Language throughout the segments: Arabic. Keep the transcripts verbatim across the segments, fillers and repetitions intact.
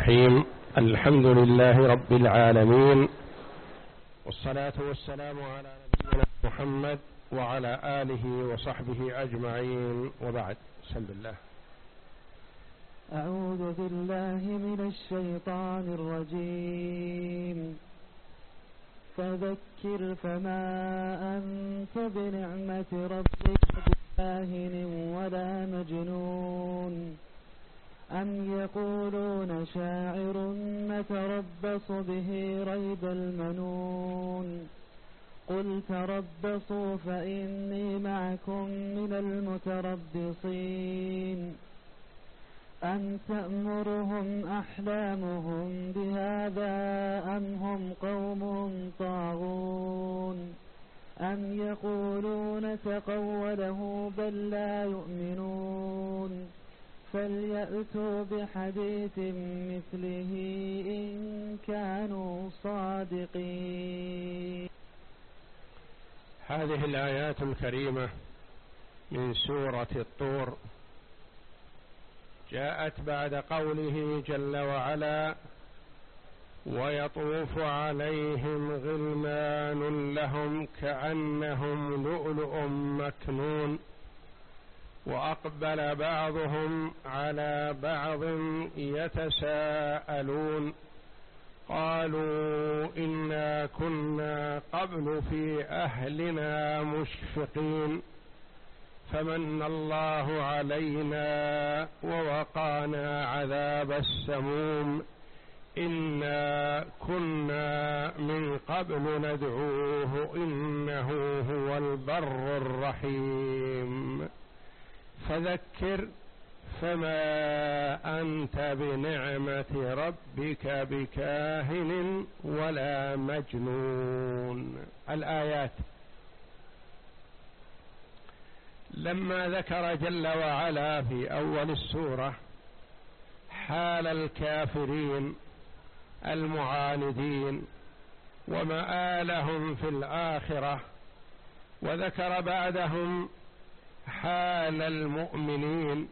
الرحيم. الحمد لله رب العالمين، والصلاة والسلام على نبينا محمد وعلى آله وصحبه أجمعين، وبعد. بسم الله. أعوذ بالله من الشيطان الرجيم. فذكر فما أنت بنعمة ربك بكاهن ولا مجنون. أم يقولون شاعر نتربص به ريب المنون. قل تربصوا فإني معكم من المتربصين. أم تأمرهم أحلامهم بهذا أم هم قوم طاغون. أم يقولون تقوله بل لا يؤمنون. فليأتوا بحديث مثله إن كانوا صادقين. هذه الآيات الكريمة من سورة الطور جاءت بعد قوله جل وعلا: ويطوف عليهم غلمان لهم كأنهم لؤلؤ مكنون، وأقبل بعضهم على بعض يتساءلون، قالوا إنا كنا قبل في أهلنا مشفقين فمن الله علينا ووقانا عذاب السموم إنا كنا من قبل ندعوه إنه هو البر الرحيم. فذكر فما أنت بنعمة ربك بكاهن ولا مجنون. الآيات. لما ذكر جل وعلا في أول السورة حال الكافرين المعاندين ومآلهم في الآخرة، وذكر بعدهم حال المؤمنين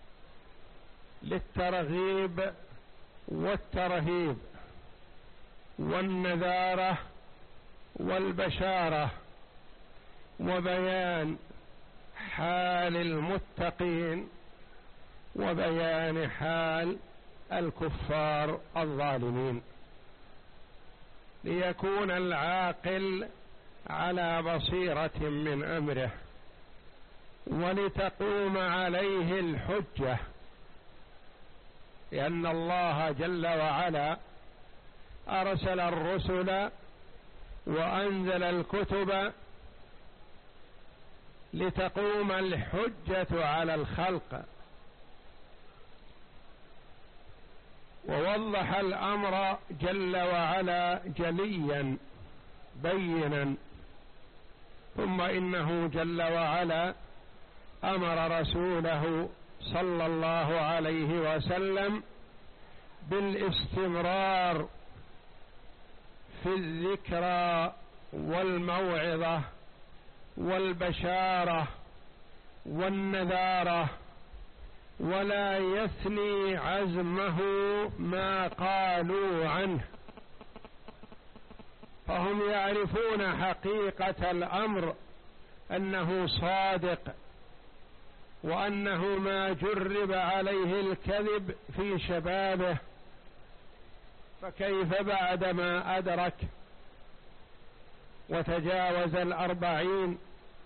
للترغيب والترهيب والنذارة والبشارة، وبيان حال المتقين وبيان حال الكفار الظالمين، ليكون العاقل على بصيرة من أمره ولتقوم عليه الحجة، لأن الله جل وعلا أرسل الرسل وأنزل الكتب لتقوم الحجة على الخلق، ووضح الأمر جل وعلا جليا بينا. ثم إنه جل وعلا أمر رسوله صلى الله عليه وسلم بالاستمرار في الذكرى والموعظة والبشارة والنذارة، ولا يثني عزمه ما قالوا عنه، فهم يعرفون حقيقة الأمر أنه صادق، وأنه ما جرب عليه الكذب في شبابه، فكيف بعدما أدرك وتجاوز الأربعين؟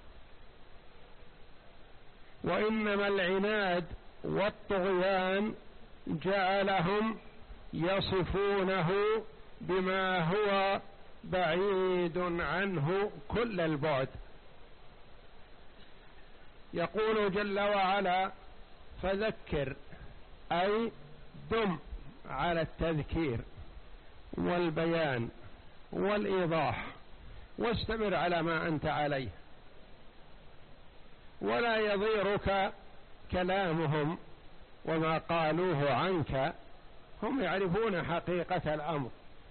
وإنما العناد والطغيان جعلهم يصفونه بما هو بعيد عنه كل البعد. يقول جل وعلا: فذكر، أي دم على التذكير والبيان والإيضاح، واستمر على ما أنت عليه، ولا يضيرك كلامهم وما قالوه عنك، هم يعرفون حقيقة الأمر.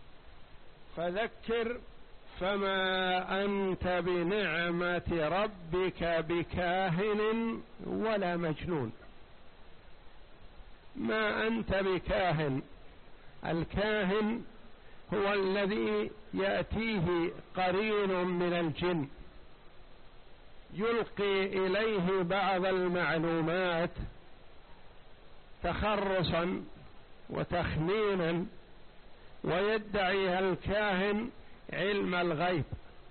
فذكر فما أنت بنعمة ربك بكاهن ولا مجنون. ما أنت بكاهن، الكاهن هو الذي يأتيه قرين من الجن يلقي إليه بعض المعلومات تخرصا وتخمينا، ويدعي الكاهن علم الغيب،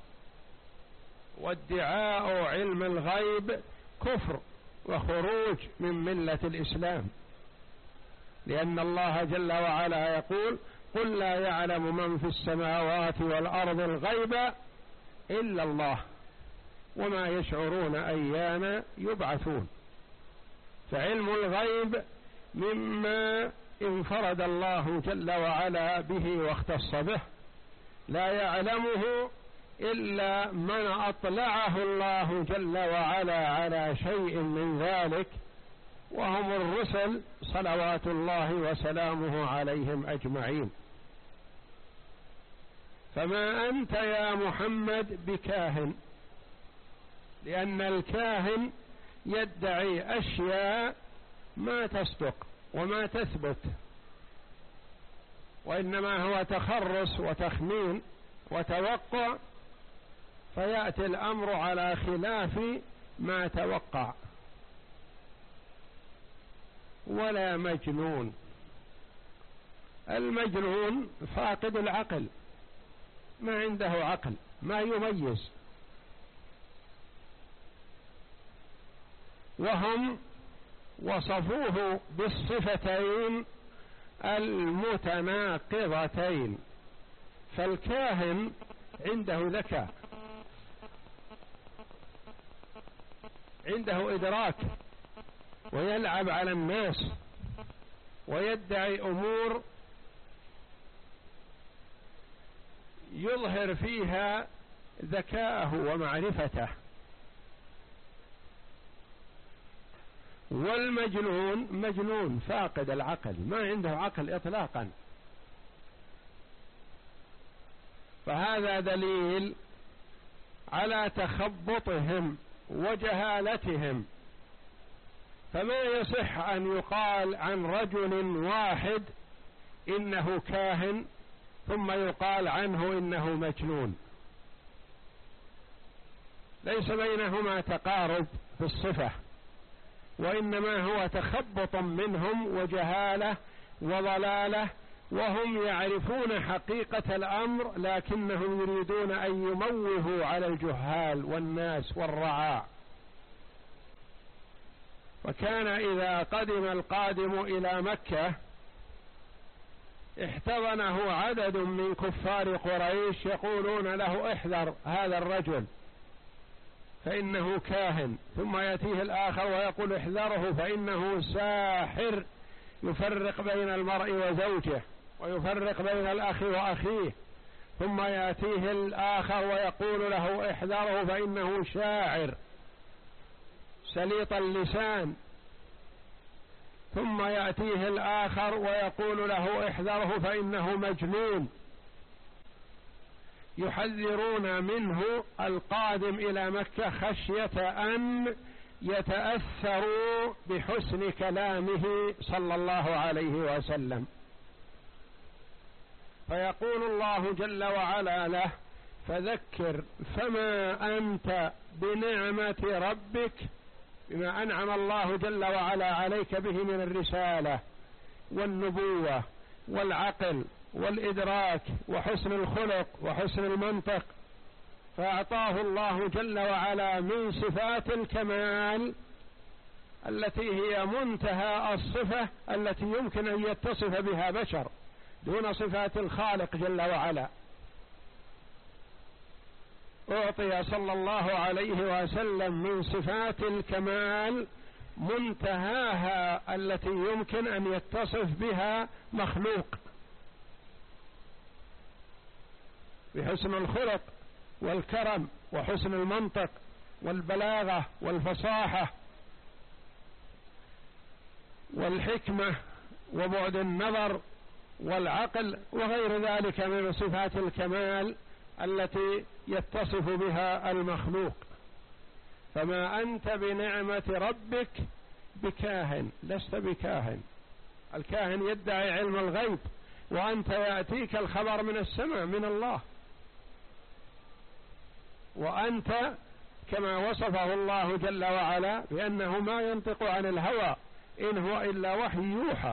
وادعاء علم الغيب كفر وخروج من ملة الإسلام، لأن الله جل وعلا يقول: قل لا يعلم من في السماوات والأرض الغيب إلا الله وما يشعرون أيان يبعثون. فعلم الغيب مما انفرد الله جل وعلا به واختص به، لا يعلمه إلا من أطلعه الله جل وعلا على شيء من ذلك، وهم الرسل صلوات الله وسلامه عليهم أجمعين. فما أنت يا محمد بكاهن، لأن الكاهن يدعي أشياء ما تصدق وما تثبت، وإنما هو تخرص وتخمين وتوقع، فيأتي الأمر على خلاف ما توقع. ولا مجنون، المجنون فاقد العقل، ما عنده عقل، ما يميز. وهم وصفوه بالصفتين المتناقضتين. فالكاهن عنده ذكاء، عنده إدراك، ويلعب على الناس ويدعي أمور يظهر فيها ذكاءه ومعرفته. والمجنون مجنون فاقد العقل، ما عنده عقل إطلاقا. فهذا دليل على تخبطهم وجهالتهم. فما يصح أن يقال عن رجل واحد إنه كاهن ثم يقال عنه إنه مجنون، ليس بينهما تقارب في الصفة، وإنما هو تخبط منهم وجهالة وضلالة، وهم يعرفون حقيقة الأمر لكنهم يريدون أن يموهوا على الجهال والناس والرعاع. وكان إذا قدم القادم إلى مكة احتضنه عدد من كفار قريش يقولون له: احذر هذا الرجل فإنه كاهن. ثم يأتيه الآخر ويقول: احذره فإنه ساحر يفرق بين المرء وزوجه ويفرق بين الأخ وأخيه. ثم يأتيه الآخر ويقول له: احذره فإنه شاعر سليط اللسان. ثم يأتيه الآخر ويقول له: احذره فإنه مجنون. يحذرون منه القادم إلى مكة خشية أن يتأثروا بحسن كلامه صلى الله عليه وسلم. فيقول الله جل وعلا له: فذكر فما أنت بنعمة ربك، بما أنعم الله جل وعلا عليك به من الرسالة والنبوة والعقل والإدراك وحسن الخلق وحسن المنطق، فأعطاه الله جل وعلا من صفات الكمال التي هي منتهى الصفة التي يمكن أن يتصف بها بشر دون صفات الخالق جل وعلا. أعطي صلى الله عليه وسلم من صفات الكمال منتهاها التي يمكن أن يتصف بها مخلوق، بحسن الخلق والكرم وحسن المنطق والبلاغة والفصاحة والحكمة وبعد النظر والعقل وغير ذلك من صفات الكمال التي يتصف بها المخلوق. فما أنت بنعمة ربك بكاهن، لست بكاهن. الكاهن يدعي علم الغيب وأنت يأتيك الخبر من السماء من الله، وأنت كما وصفه الله جل وعلا بأنه ما ينطق عن الهوى إن هو إلا وحي يوحى،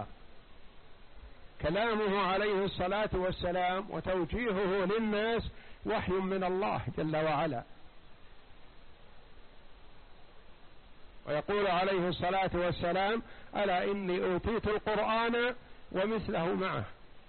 كلامه عليه الصلاة والسلام وتوجيهه للناس وحي من الله جل وعلا. ويقول عليه الصلاة والسلام: ألا إني أوتيت القرآن ومثله معه،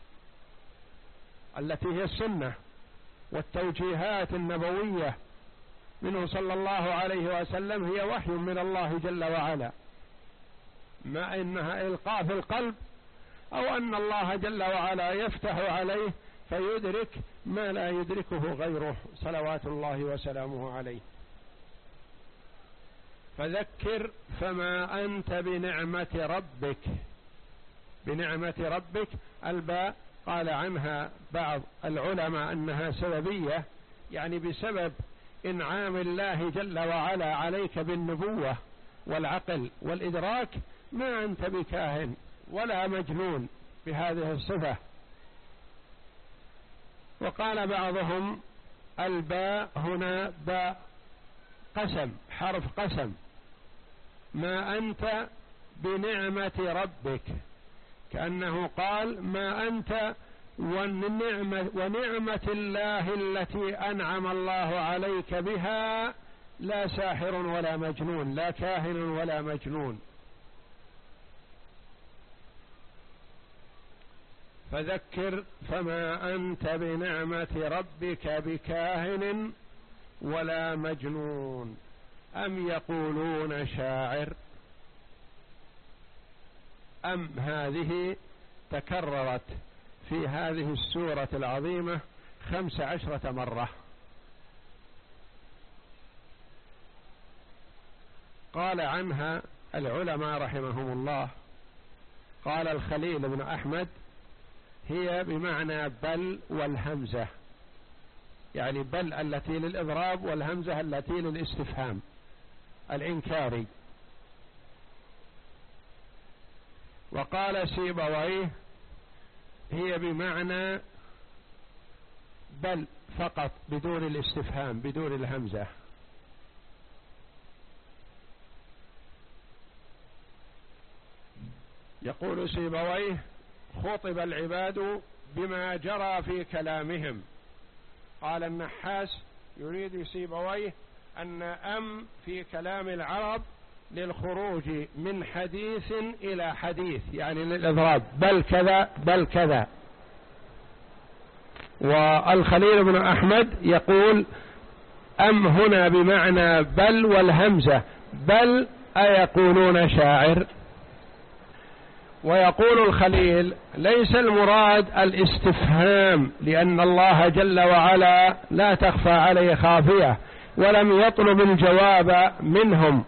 التي هي السنة والتوجيهات النبوية منه صلى الله عليه وسلم، هي وحي من الله جل وعلا، ما إنها إلقاء في القلب، أو أن الله جل وعلا يفتح عليه فيدرك ما لا يدركه غيره صلوات الله وسلامه عليه. فذكر فما أنت بنعمة ربك. بنعمة ربك الباء قال عنها بعض العلماء أنها سببية، يعني بسبب إنعام الله جل وعلا عليك بالنبوة والعقل والإدراك ما أنت بكاهن ولا مجنون بهذه الصفة. وقال بعضهم الباء هنا باء قسم، حرف قسم، ما أنت بنعمة ربك، كأنه قال ما أنت ونعمة, ونعمة الله التي أنعم الله عليك بها لا ساحر ولا مجنون، لا كاهن ولا مجنون. فذكر فما أنت بنعمة ربك بكاهن ولا مجنون. أم يقولون شاعر؟ أم هذه تكررت في هذه السورة العظيمة خمس عشرة مرة. قال عنها العلماء رحمهم الله، قال الخليل بن أحمد هي بمعنى بل والهمزة، يعني بل التي للإضراب والهمزة التي للاستفهام الإنكاري. وقال سيبويه هي بمعنى بل فقط بدون الاستفهام بدون الهمزة. يقول سيبويه خطب العباد بما جرى في كلامهم. قال النحاس يريد سيبويه أن أم في كلام العرب للخروج من حديث إلى حديث، يعني للإضراب، بل كذا بل كذا. والخليل بن أحمد يقول أم هنا بمعنى بل والهمزة، بل أيقولون شاعر. ويقول الخليل ليس المراد الاستفهام، لأن الله جل وعلا لا تخفى عليه خافية ولم يطلب الجواب منهم،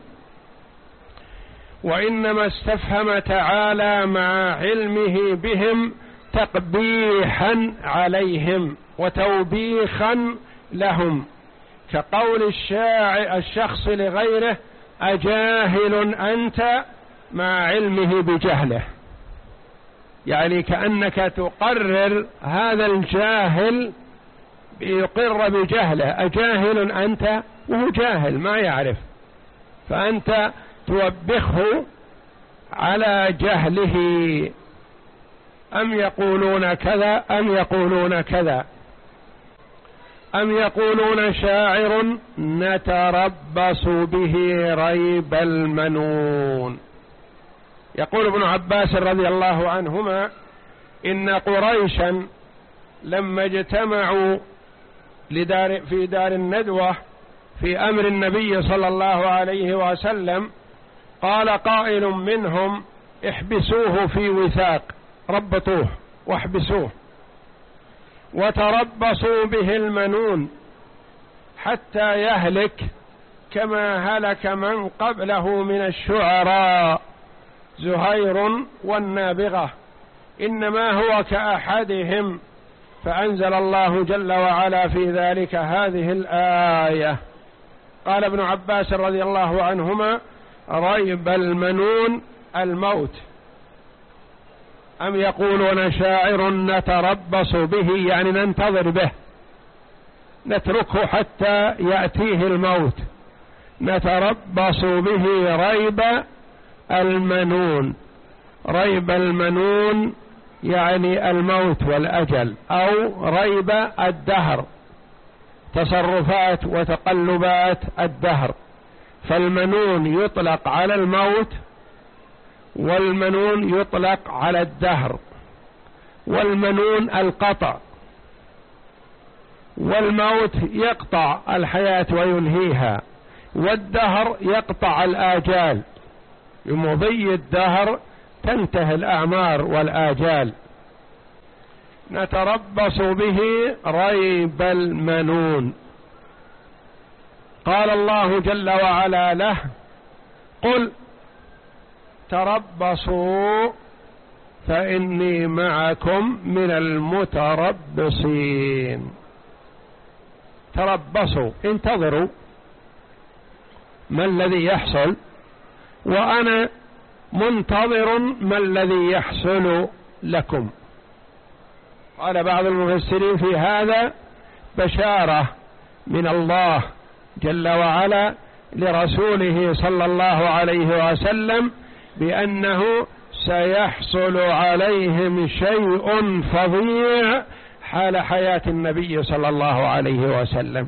وإنما استفهم تعالى مع علمه بهم تقبيحا عليهم وتوبيخا لهم، كقول الشاعر الشخص لغيره أجاهل أنت مع علمه بجهله، يعني كأنك تقرر هذا الجاهل يقر بجهله، أجاهل أنت وهو جاهل ما يعرف، فأنت توبخه على جهله. أم يقولون كذا أم يقولون كذا أم يقولون شاعر نتربص به ريب المنون. يقول ابن عباس رضي الله عنهما إن قريشا لما اجتمعوا لدار في دار الندوة في أمر النبي صلى الله عليه وسلم قال قائل منهم احبسوه في وثاق، ربطوه واحبسوه، وتربصوا به المنون حتى يهلك كما هلك من قبله من الشعراء زهير والنابغة، إنما هو كأحدهم. فأنزل الله جل وعلا في ذلك هذه الآية. قال ابن عباس رضي الله عنهما ريب المنون الموت. أم يقولون شاعر نتربص به، يعني ننتظر به، نتركه حتى يأتيه الموت. نتربص به ريب المنون، ريب المنون يعني الموت والأجل، أو ريب الدهر، تصرفات وتقلبات الدهر. فالمنون يطلق على الموت، والمنون يطلق على الدهر. والمنون القطع، والموت يقطع الحياة وينهيها، والدهر يقطع الآجال، بمضي الدهر تنتهي الأعمار والآجال. نتربص به ريب المنون. قال الله جل وعلا له: قل تربصوا فإني معكم من المتربصين. تربصوا، انتظروا ما الذي يحصل، وأنا منتظر ما الذي يحصل لكم. قال بعض المفسرين في هذا بشارة من الله جل وعلا لرسوله صلى الله عليه وسلم بأنه سيحصل عليهم شيء فظيع حال حياة النبي صلى الله عليه وسلم.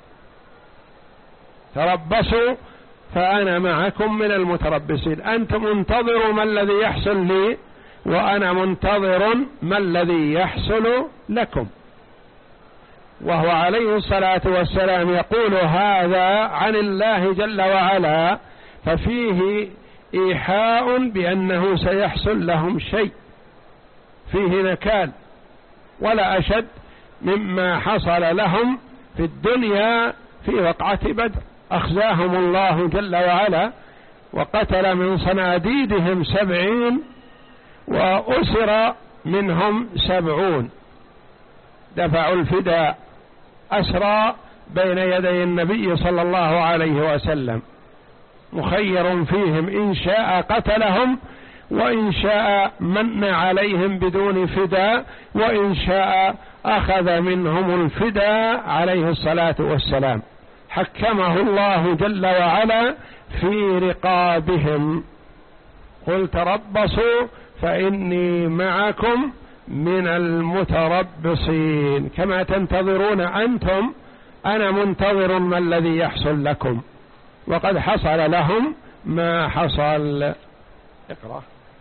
تربصوا فأنا معكم من المتربصين. أنتم انتظروا ما الذي يحصل لي، وأنا منتظر ما الذي يحصل لكم. وهو عليه الصلاة والسلام يقول هذا عن الله جل وعلا، ففيه إيحاء بأنه سيحصل لهم شيء، فيه نكال، ولا أشد مما حصل لهم في الدنيا في وقعة بدر. أخزاهم الله جل وعلا، وقتل من صناديدهم سبعين، وأسر منهم سبعون، دفعوا الفداء أسرى بين يدي النبي صلى الله عليه وسلم، مخير فيهم إن شاء قتلهم، وإن شاء من عليهم بدون فداء، وإن شاء أخذ منهم الفداء عليه الصلاة والسلام. حكمه الله جل وعلا في رقابهم. قل تربصوا فإني معكم من المتربصين، كما تنتظرون أنتم أنا منتظر ما الذي يحصل لكم، وقد حصل لهم ما حصل. اقرأ.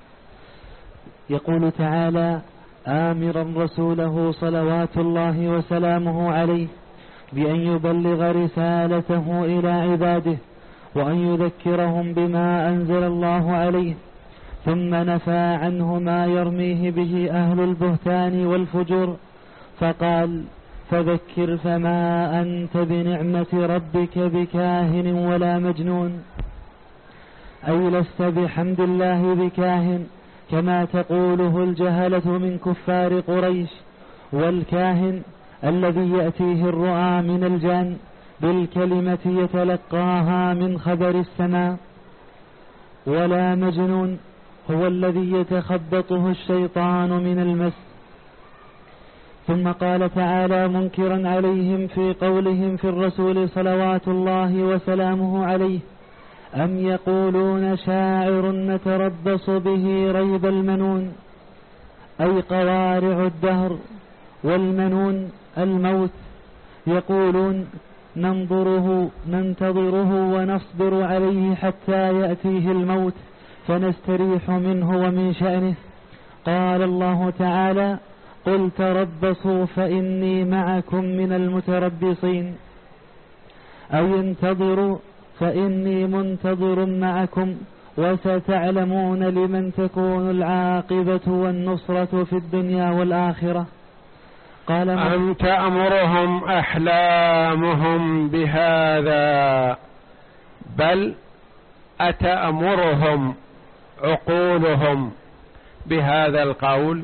يقول تعالى: آمرا رسوله صلوات الله وسلامه عليه بأن يبلغ رسالته إلى عباده، وأن يذكرهم بما أنزل الله عليه، ثم نفى عنه ما يرميه به أهل البهتان والفجور، فقال: فذكر فما أنت بنعمة ربك بكاهن ولا مجنون، أي لست بحمد الله بكاهن كما تقوله الجهلة من كفار قريش. والكاهن الذي يأتيه الرؤى من الجان بالكلمة يتلقاها من خبر السماء. ولا مجنون هو الذي يتخبطه الشيطان من المس. ثم قال تعالى منكرا عليهم في قولهم في الرسول صلوات الله وسلامه عليه: أم يقولون شاعر نتربص به ريب المنون، أي قوارع الدهر، والمنون الموت. يقولون ننظره ننتظره ونصبر عليه حتى يأتيه الموت فنستريح منه ومن شأنه. قال الله تعالى: قل تربصوا فإني معكم من المتربصين، أي انتظروا فإني منتظر معكم، وستعلمون لمن تكون العاقبة والنصرة في الدنيا والآخرة. قال: أم تأمرهم أحلامهم بهذا، بل أتأمرهم عقولهم بهذا القول؟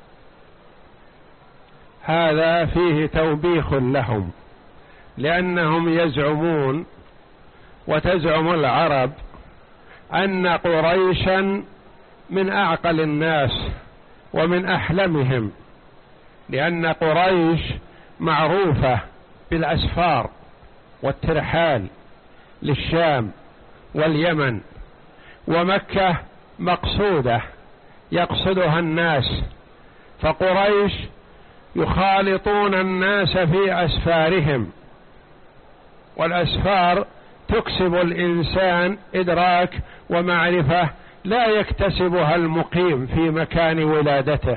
هذا فيه توبيخ لهم، لأنهم يزعمون وتزعم العرب أن قريشا من أعقل الناس ومن أحلمهم، لأن قريش معروفة بالأسفار والترحال للشام واليمن، ومكة مقصودة يقصدها الناس، فقريش يخالطون الناس في أسفارهم، والأسفار تكسب الإنسان إدراك ومعرفة لا يكتسبها المقيم في مكان ولادته.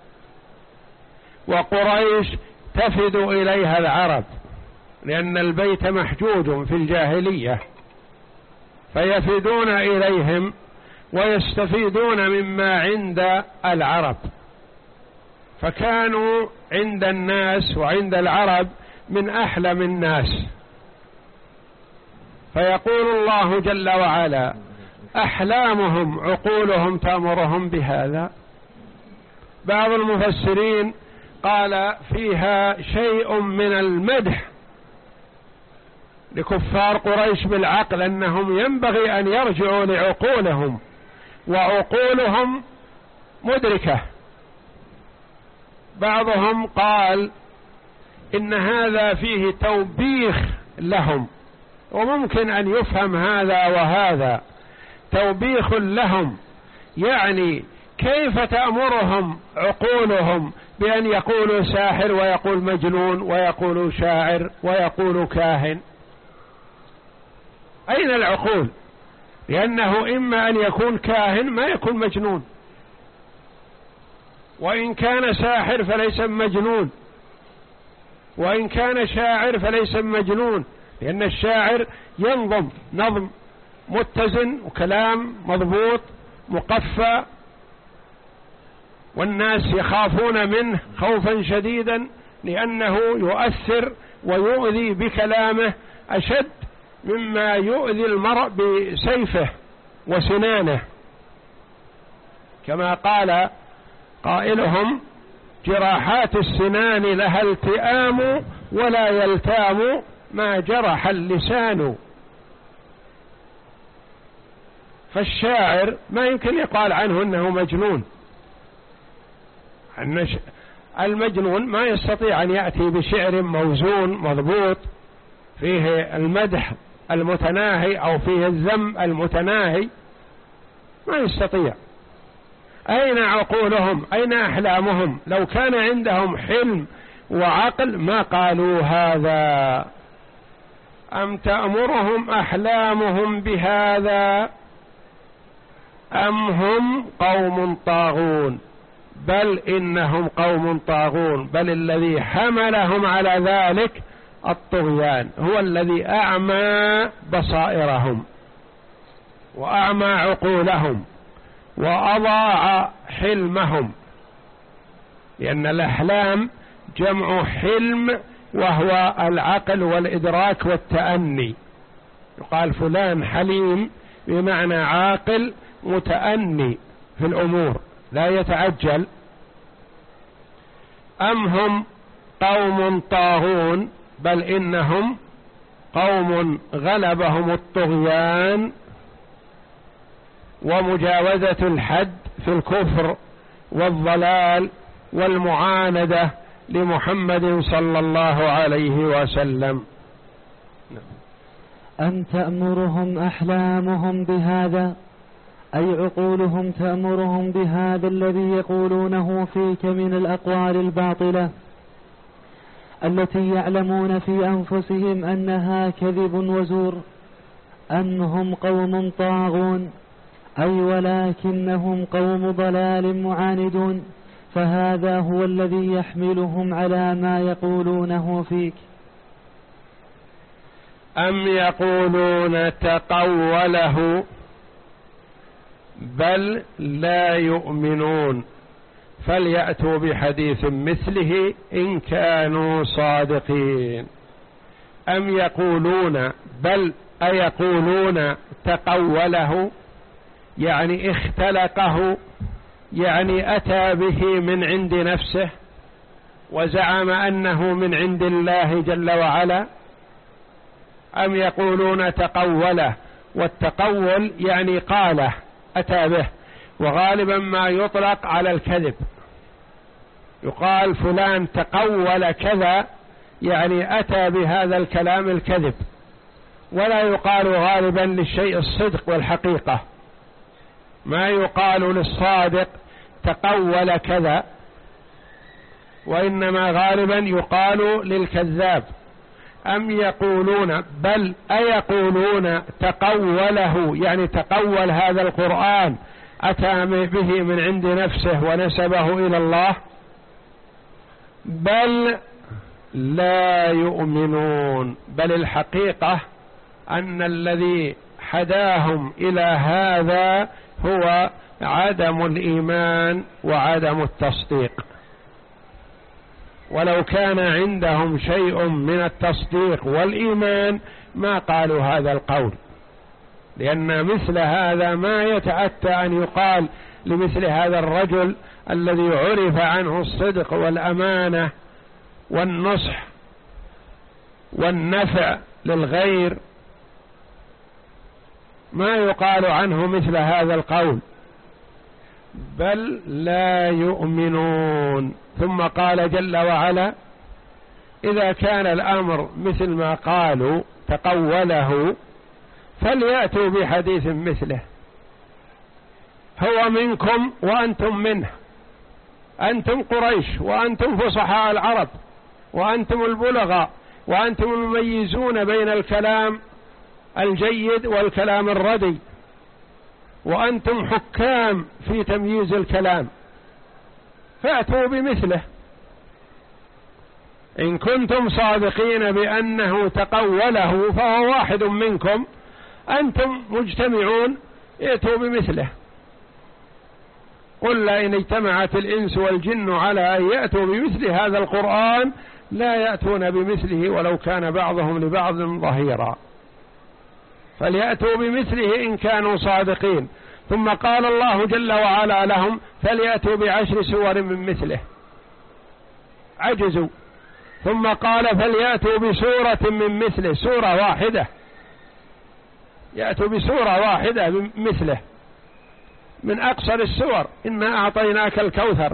وقريش تفد إليها العرب، لأن البيت محجوج في الجاهلية، فيفدون إليهم ويستفيدون مما عند العرب، فكانوا عند الناس وعند العرب من أحلم الناس. فيقول الله جل وعلا: أحلامهم عقولهم تأمرهم بهذا. بعض المفسرين قال فيها شيء من المدح لكفار قريش بالعقل، أنهم ينبغي أن يرجعوا لعقولهم، وعقولهم مدركة. بعضهم قال إن هذا فيه توبيخ لهم، وممكن أن يفهم هذا وهذا. توبيخ لهم يعني كيف تأمرهم عقولهم بأن يقولوا ساحر ويقول مجنون ويقول شاعر ويقول كاهن؟ أين العقول؟ لأنه إما أن يكون كاهن ما يكون مجنون، وإن كان ساحر فليس مجنون، وإن كان شاعر فليس مجنون، لأن الشاعر ينظم نظم متزن وكلام مضبوط مقفى، والناس يخافون منه خوفا شديدا، لأنه يؤثر ويؤذي بكلامه أشد مما يؤذي المرء بسيفه وسنانه، كما قال قائلهم: جراحات السنان لها التئام ولا يلتام ما جرح اللسان. فالشاعر ما يمكن يقال عنه أنه مجنون. المجنون ما يستطيع أن يأتي بشعر موزون مضبوط فيه المدح المتناهي أو فيه الذم المتناهي، ما يستطيع. أين عقولهم؟ أين أحلامهم؟ لو كان عندهم حلم وعقل ما قالوا هذا. أم تأمرهم أحلامهم بهذا أم هم قوم طاغون؟ بل إنهم قوم طاغون، بل الذي حملهم على ذلك الطغيان، هو الذي أعمى بصائرهم وأعمى عقولهم وأضاع حلمهم، لأن الأحلام جمع حلم، وهو العقل والإدراك والتأني. يقال فلان حليم بمعنى عاقل متأني في الأمور لا يتعجل. أم هم قوم طاغون؟ بل إنهم قوم غلبهم الطغيان ومجاوزة الحد في الكفر والضلال والمعاندة لمحمد صلى الله عليه وسلم. أم تأمرهم أحلامهم بهذا، أي عقولهم تأمرهم بهذا الذي يقولونه فيك من الأقوال الباطلة التي يعلمون في أنفسهم أنها كذب وزور. أم هم قوم طاغون، أي ولكنهم قوم ضلال معاندون، فهذا هو الذي يحملهم على ما يقولونه فيك. أم يقولون تقوله بل لا يؤمنون، فليأتوا بحديث مثله إن كانوا صادقين. أم يقولون بل أيقولون تقوله، يعني اختلقه، يعني أتى به من عند نفسه وزعم أنه من عند الله جل وعلا. أم يقولون تقوله، والتقول يعني قاله أتى به، وغالبا ما يطلق على الكذب يقال فلان تقول كذا، يعني أتى بهذا الكلام الكذب، ولا يقال غالبا للشيء الصدق والحقيقة، ما يقال للصادق تقول كذا، وإنما غالبا يقال للكذاب. أم يقولون بل أيقولون تقوله، يعني تقول هذا القرآن أتى به من عند نفسه ونسبه إلى الله، بل لا يؤمنون، بل الحقيقة أن الذي حداهم إلى هذا هو عدم الإيمان وعدم التصديق. ولو كان عندهم شيء من التصديق والإيمان ما قالوا هذا القول، لأن مثل هذا ما يتأتى أن يقال لمثل هذا الرجل الذي عرف عنه الصدق والأمانة والنصح والنفع للغير، ما يقال عنه مثل هذا القول، بل لا يؤمنون. ثم قال جل وعلا: إذا كان الأمر مثل ما قالوا تقوله فليأتوا بحديث مثله، هو منكم وأنتم منه، أنتم قريش وأنتم فصحاء العرب وأنتم البلغاء وأنتم المميزون بين الكلام الجيد والكلام الردي، وأنتم حكام في تمييز الكلام، فأتوا بمثله إن كنتم صادقين بأنه تقوله، فهو واحد منكم، أنتم مجتمعون، ائتوا بمثله. قل لئن اجتمعت الإنس والجن على أن يأتوا بمثل هذا القرآن لا يأتون بمثله ولو كان بعضهم لبعض ظهيرا، فليأتوا بمثله إن كانوا صادقين. ثم قال الله جل وعلا لهم: فليأتوا بعشر سور من مثله، عجزوا. ثم قال: فليأتوا بسورة من مثله، سورة واحدة، يأتوا بسورة واحدة مثله، من أقصر السور، إنا أعطيناك الكوثر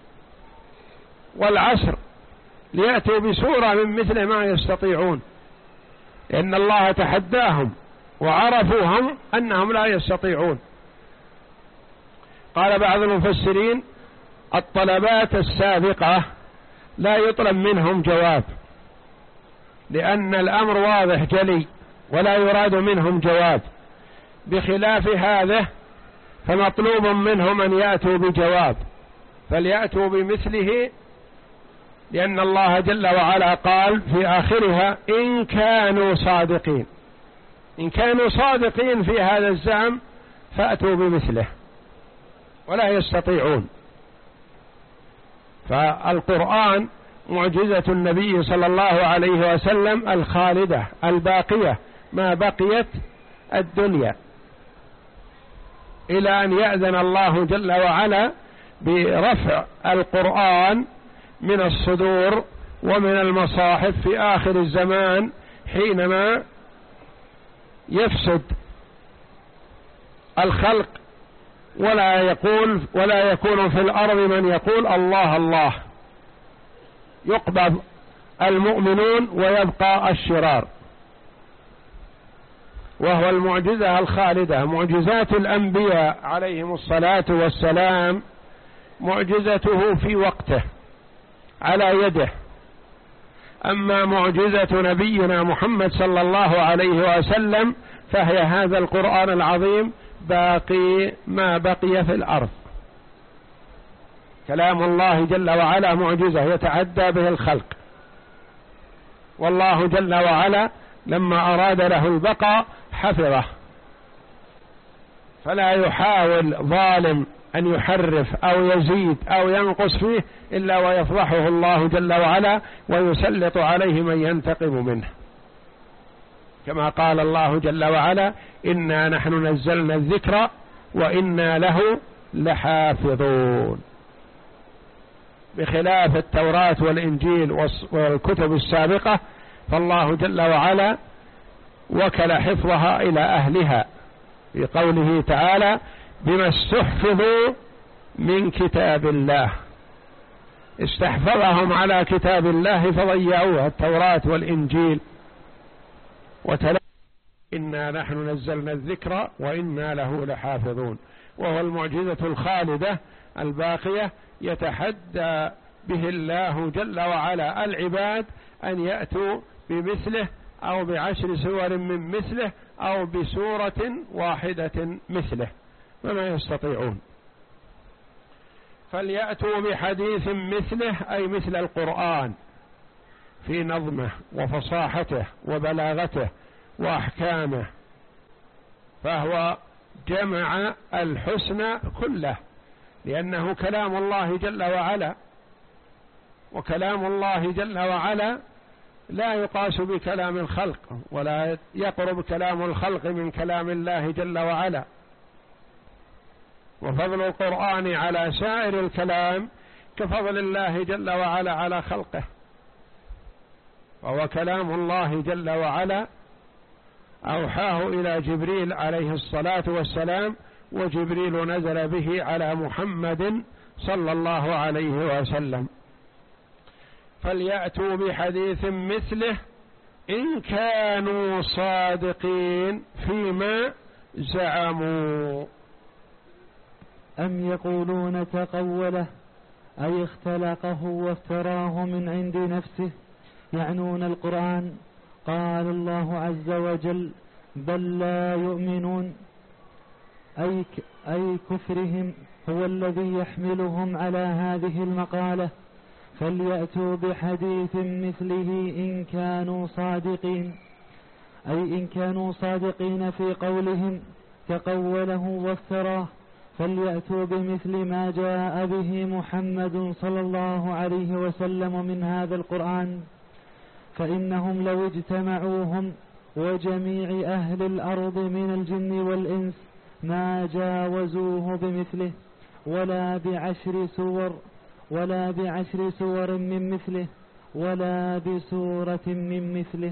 والعصر، ليأتوا بسورة من مثله ما يستطيعون، لأن الله تحداهم وعرفوا هم أنهم لا يستطيعون. قال بعض المفسرين: الطلبات السابقة لا يطلب منهم جواب، لأن الأمر واضح جلي ولا يراد منهم جواب، بخلاف هذا فمطلوب منهم أن يأتوا بجواب، فليأتوا بمثله، لأن الله جل وعلا قال في آخرها: إن كانوا صادقين، إن كانوا صادقين في هذا الزعم فأتوا بمثله، ولا يستطيعون. فالقرآن معجزة النبي صلى الله عليه وسلم الخالدة الباقية ما بقيت الدنيا، إلى أن يأذن الله جل وعلا برفع القرآن من الصدور ومن المصاحف في آخر الزمان، حينما يفسد الخلق ولا يقول ولا يكون في الأرض من يقول الله الله، يقبض المؤمنون ويبقى الشرار. وهو المعجزة الخالدة. معجزات الأنبياء عليهم الصلاة والسلام معجزته في وقته على يده، أما معجزة نبينا محمد صلى الله عليه وسلم فهي هذا القرآن العظيم باقي ما بقي في الأرض. كلام الله جل وعلا معجزة يتعدى به الخلق، والله جل وعلا لما أراد له البقاء حفظه، فلا يحاول ظالم أن يحرف أو يزيد أو ينقص فيه إلا ويفضحه الله جل وعلا ويسلط عليه من ينتقم منه، كما قال الله جل وعلا: إنا نحن نزلنا الذكر وإنا له لحافظون. بخلاف التوراة والإنجيل والكتب السابقة، فالله جل وعلا وكل حفظها إلى أهلها، في قوله تعالى: بما استحفظوا من كتاب الله. استحفظهم على كتاب الله فضيعوه، التوراة والإنجيل، وتلا إنا نحن نزلنا الذكر وإنا له لحافظون، وهو المعجزة الخالدة الباقية يتحدى به الله جل وعلا العباد أن يأتوا بمثله أو بعشر سور من مثله أو بسورة واحدة مثله، وما يستطيعون. فليأتوا بحديث مثله أي مثل القرآن في نظمه وفصاحته وبلاغته وأحكامه، فهو جمع الحسن كله، لأنه كلام الله جل وعلا، وكلام الله جل وعلا لا يقاس بكلام الخلق، ولا يقرب كلام الخلق من كلام الله جل وعلا. وفضل القرآن على سائر الكلام كفضل الله جل وعلا على خلقه، وهو كلام الله جل وعلا أوحاه إلى جبريل عليه الصلاة والسلام، وجبريل نزل به على محمد صلى الله عليه وسلم. فليأتوا بحديث مثله إن كانوا صادقين فيما زعموا. أم يقولون تقوله أي اختلقه وافتراه من عند نفسه، يعنون القرآن. قال الله عز وجل بل لا يؤمنون، أي, أي كفرهم هو الذي يحملهم على هذه المقالة. فليأتوا بحديث مثله إن كانوا صادقين، أي إن كانوا صادقين في قولهم تقوله وافتراه، فليأتوا بمثل ما جاء به محمد صلى الله عليه وسلم من هذا القرآن، فإنهم لو اجتمعوهم وجميع أهل الأرض من الجن والإنس ما جاوزوه بمثله ولا بعشر سور ولا بعشر سور من مثله ولا بسورة من مثله.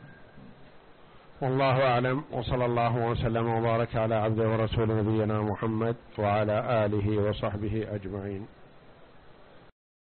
والله أعلم، وصلى الله وسلم وبارك على عبده ورسوله نبينا محمد وعلى آله وصحبه أجمعين.